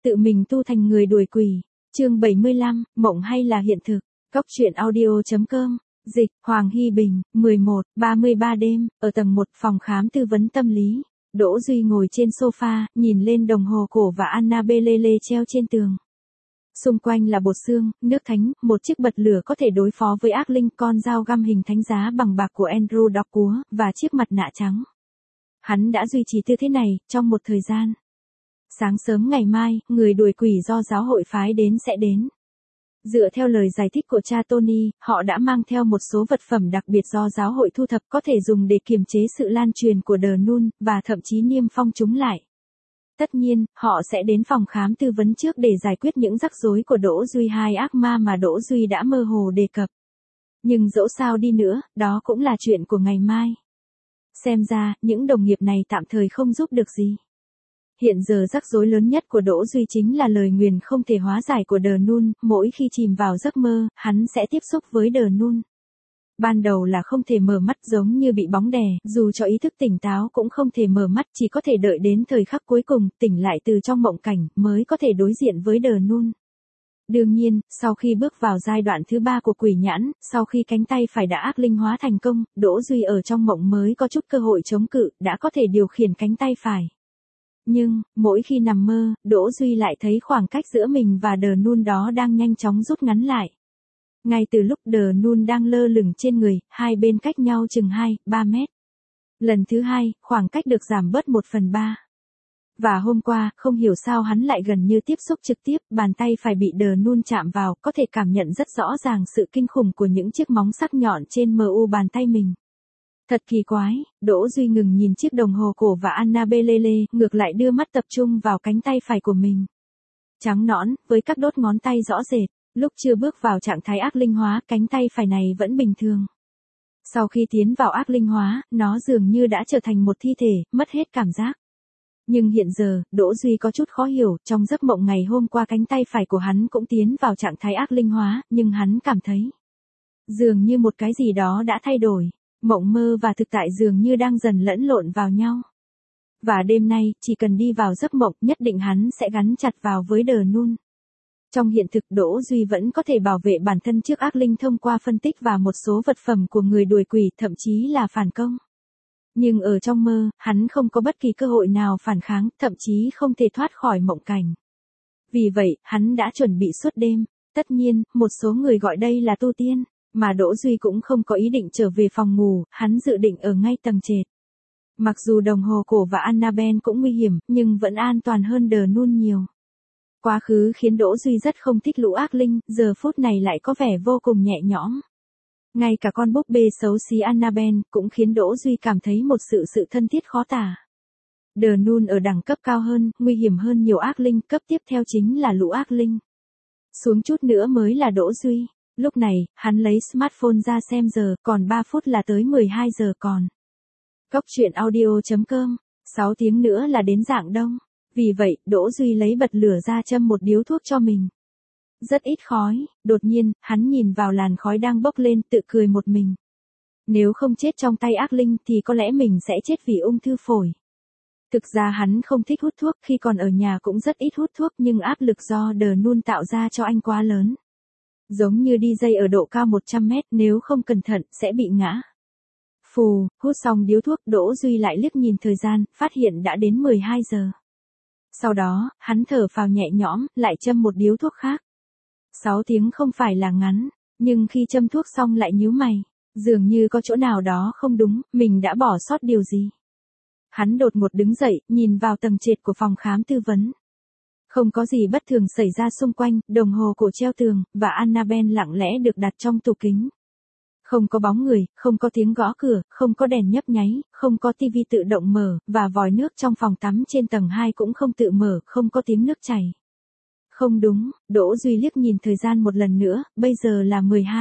tự mình tu thành người đuổi quỷ. Chương 75, mộng hay là hiện thực. Cốc truyện audio.com. Dịch, Hoàng Hy Bình, 11:33 đêm, ở tầng 1 phòng khám tư vấn tâm lý. Đỗ Duy ngồi trên sofa, nhìn lên đồng hồ cổ và Annabelle treo trên tường. Xung quanh là bột xương, nước thánh, một chiếc bật lửa có thể đối phó với ác linh, con dao găm hình thánh giá bằng bạc của Andrew đọc cúa, và chiếc mặt nạ trắng. Hắn đã duy trì tư thế này, trong một thời gian. Sáng sớm ngày mai, người đuổi quỷ do giáo hội phái đến sẽ đến. Dựa theo lời giải thích của cha Tony, họ đã mang theo một số vật phẩm đặc biệt do giáo hội thu thập có thể dùng để kiềm chế sự lan truyền của The Nun, và thậm chí niêm phong chúng lại. Tất nhiên, họ sẽ đến phòng khám tư vấn trước để giải quyết những rắc rối của Đỗ Duy, hai ác ma mà Đỗ Duy đã mơ hồ đề cập. Nhưng dẫu sao đi nữa, đó cũng là chuyện của ngày mai. Xem ra, những đồng nghiệp này tạm thời không giúp được gì. Hiện giờ rắc rối lớn nhất của Đỗ Duy chính là lời nguyền không thể hóa giải của The Nun, mỗi khi chìm vào giấc mơ, hắn sẽ tiếp xúc với The Nun. Ban đầu là không thể mở mắt, giống như bị bóng đè, dù cho ý thức tỉnh táo cũng không thể mở mắt, chỉ có thể đợi đến thời khắc cuối cùng, tỉnh lại từ trong mộng cảnh, mới có thể đối diện với The Nun. Đương nhiên, sau khi bước vào giai đoạn thứ 3 của quỷ nhãn, sau khi cánh tay phải đã ác linh hóa thành công, Đỗ Duy ở trong mộng mới có chút cơ hội chống cự, đã có thể điều khiển cánh tay phải. Nhưng, mỗi khi nằm mơ, Đỗ Duy lại thấy khoảng cách giữa mình và The Nun đó đang nhanh chóng rút ngắn lại. Ngay từ lúc The Nun đang lơ lửng trên người, hai bên cách nhau chừng 2-3 mét. Lần thứ hai, khoảng cách được giảm bớt 1/3. Và hôm qua, không hiểu sao hắn lại gần như tiếp xúc trực tiếp, bàn tay phải bị The Nun chạm vào, có thể cảm nhận rất rõ ràng sự kinh khủng của những chiếc móng sắc nhọn trên mu bàn tay mình. Thật kỳ quái, Đỗ Duy ngừng nhìn chiếc đồng hồ cổ và Annabelle, ngược lại đưa mắt tập trung vào cánh tay phải của mình. Trắng nõn, với các đốt ngón tay rõ rệt, lúc chưa bước vào trạng thái ác linh hóa, cánh tay phải này vẫn bình thường. Sau khi tiến vào ác linh hóa, nó dường như đã trở thành một thi thể, mất hết cảm giác. Nhưng hiện giờ, Đỗ Duy có chút khó hiểu, trong giấc mộng ngày hôm qua cánh tay phải của hắn cũng tiến vào trạng thái ác linh hóa, nhưng hắn cảm thấy dường như một cái gì đó đã thay đổi. Mộng mơ và thực tại dường như đang dần lẫn lộn vào nhau. Và đêm nay, chỉ cần đi vào giấc mộng, nhất định hắn sẽ gắn chặt vào với The Nun. Trong hiện thực, Đỗ Duy vẫn có thể bảo vệ bản thân trước ác linh thông qua phân tích và một số vật phẩm của người đuổi quỷ, thậm chí là phản công. Nhưng ở trong mơ, hắn không có bất kỳ cơ hội nào phản kháng, thậm chí không thể thoát khỏi mộng cảnh. Vì vậy, hắn đã chuẩn bị suốt đêm. Tất nhiên, một số người gọi đây là tu tiên. Mà Đỗ Duy cũng không có ý định trở về phòng ngủ, hắn dự định ở ngay tầng trệt. Mặc dù đồng hồ cổ và Annabelle cũng nguy hiểm, nhưng vẫn an toàn hơn The Nun nhiều. Quá khứ khiến Đỗ Duy rất không thích lũ ác linh, giờ phút này lại có vẻ vô cùng nhẹ nhõm. Ngay cả con búp bê xấu xí Annabelle cũng khiến Đỗ Duy cảm thấy một sự thân thiết khó tả. The Nun ở đẳng cấp cao hơn, nguy hiểm hơn nhiều ác linh, cấp tiếp theo chính là lũ ác linh. Xuống chút nữa mới là Đỗ Duy. Lúc này, hắn lấy smartphone ra xem giờ, còn 3 phút là tới 12 giờ còn. Cốc truyện audio.com, 6 tiếng nữa là đến rạng đông. Vì vậy, Đỗ Duy lấy bật lửa ra châm một điếu thuốc cho mình. Rất ít khói, đột nhiên, hắn nhìn vào làn khói đang bốc lên, tự cười một mình. Nếu không chết trong tay ác linh thì có lẽ mình sẽ chết vì ung thư phổi. Thực ra hắn không thích hút thuốc, khi còn ở nhà cũng rất ít hút thuốc, nhưng áp lực do The Nun tạo ra cho anh quá lớn. Giống như đi dây ở độ cao 100 mét, nếu không cẩn thận, sẽ bị ngã. Phù, hút xong điếu thuốc, Đỗ Duy lại liếc nhìn thời gian, phát hiện đã đến 12 giờ. Sau đó, hắn thở phào nhẹ nhõm, lại châm một điếu thuốc khác. 6 tiếng không phải là ngắn, nhưng khi châm thuốc xong lại nhíu mày. Dường như có chỗ nào đó không đúng, mình đã bỏ sót điều gì. Hắn đột ngột đứng dậy, nhìn vào tầng trệt của phòng khám tư vấn. Không có gì bất thường xảy ra xung quanh, đồng hồ cổ treo tường, và Annabelle lặng lẽ được đặt trong tủ kính. Không có bóng người, không có tiếng gõ cửa, không có đèn nhấp nháy, không có tivi tự động mở, và vòi nước trong phòng tắm trên tầng 2 cũng không tự mở, không có tiếng nước chảy. Không đúng, Đỗ Duy liếc nhìn thời gian một lần nữa, bây giờ là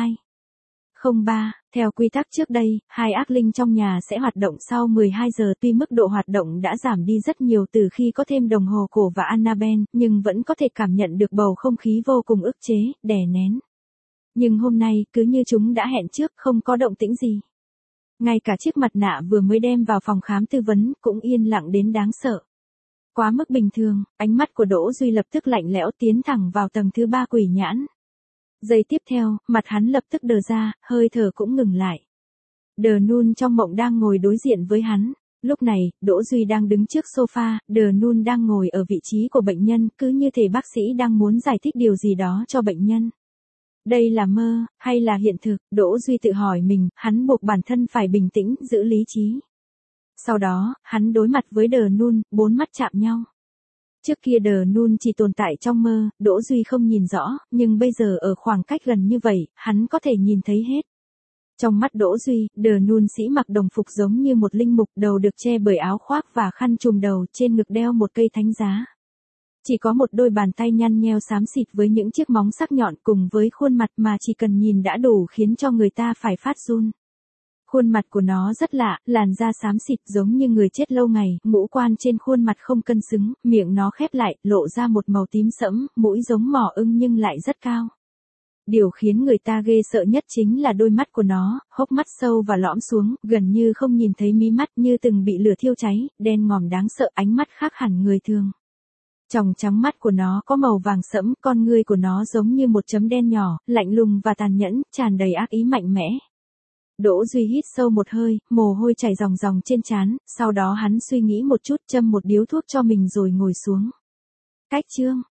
12:03, theo quy tắc trước đây, hai ác linh trong nhà sẽ hoạt động sau 12 giờ, tuy mức độ hoạt động đã giảm đi rất nhiều từ khi có thêm đồng hồ cổ và Annabelle, nhưng vẫn có thể cảm nhận được bầu không khí vô cùng ức chế, đè nén. Nhưng hôm nay, cứ như chúng đã hẹn trước, không có động tĩnh gì. Ngay cả chiếc mặt nạ vừa mới đem vào phòng khám tư vấn, cũng yên lặng đến đáng sợ. Quá mức bình thường, ánh mắt của Đỗ Duy lập tức lạnh lẽo tiến thẳng vào tầng thứ 3 quỷ nhãn. Giây tiếp theo, mặt hắn lập tức đờ ra, hơi thở cũng ngừng lại. Đờ Nun trong mộng đang ngồi đối diện với hắn. Lúc này, Đỗ Duy đang đứng trước sofa, Đờ Nun đang ngồi ở vị trí của bệnh nhân, cứ như thể bác sĩ đang muốn giải thích điều gì đó cho bệnh nhân. Đây là mơ, hay là hiện thực? Đỗ Duy tự hỏi mình, hắn buộc bản thân phải bình tĩnh, giữ lý trí. Sau đó, hắn đối mặt với Đờ Nun, bốn mắt chạm nhau. Trước kia Đờ Nun chỉ tồn tại trong mơ, Đỗ Duy không nhìn rõ, nhưng bây giờ ở khoảng cách gần như vậy, hắn có thể nhìn thấy hết. Trong mắt Đỗ Duy, Đờ Nun sĩ mặc đồng phục giống như một linh mục, đầu được che bởi áo khoác và khăn trùm đầu, trên ngực đeo một cây thánh giá. Chỉ có một đôi bàn tay nhăn nheo xám xịt với những chiếc móng sắc nhọn cùng với khuôn mặt mà chỉ cần nhìn đã đủ khiến cho người ta phải phát run. Khuôn mặt của nó rất lạ, làn da xám xịt giống như người chết lâu ngày, ngũ quan trên khuôn mặt không cân xứng, miệng nó khép lại, lộ ra một màu tím sẫm, mũi giống mỏ ưng nhưng lại rất cao. Điều khiến người ta ghê sợ nhất chính là đôi mắt của nó, hốc mắt sâu và lõm xuống, gần như không nhìn thấy mí mắt như từng bị lửa thiêu cháy, đen ngòm đáng sợ, ánh mắt khác hẳn người thường. Tròng trắng mắt của nó có màu vàng sẫm, con ngươi của nó giống như một chấm đen nhỏ, lạnh lùng và tàn nhẫn, tràn đầy ác ý mạnh mẽ. Đỗ Duy hít sâu một hơi, mồ hôi chảy ròng ròng trên trán, sau đó hắn suy nghĩ một chút, châm một điếu thuốc cho mình rồi ngồi xuống. Cách chương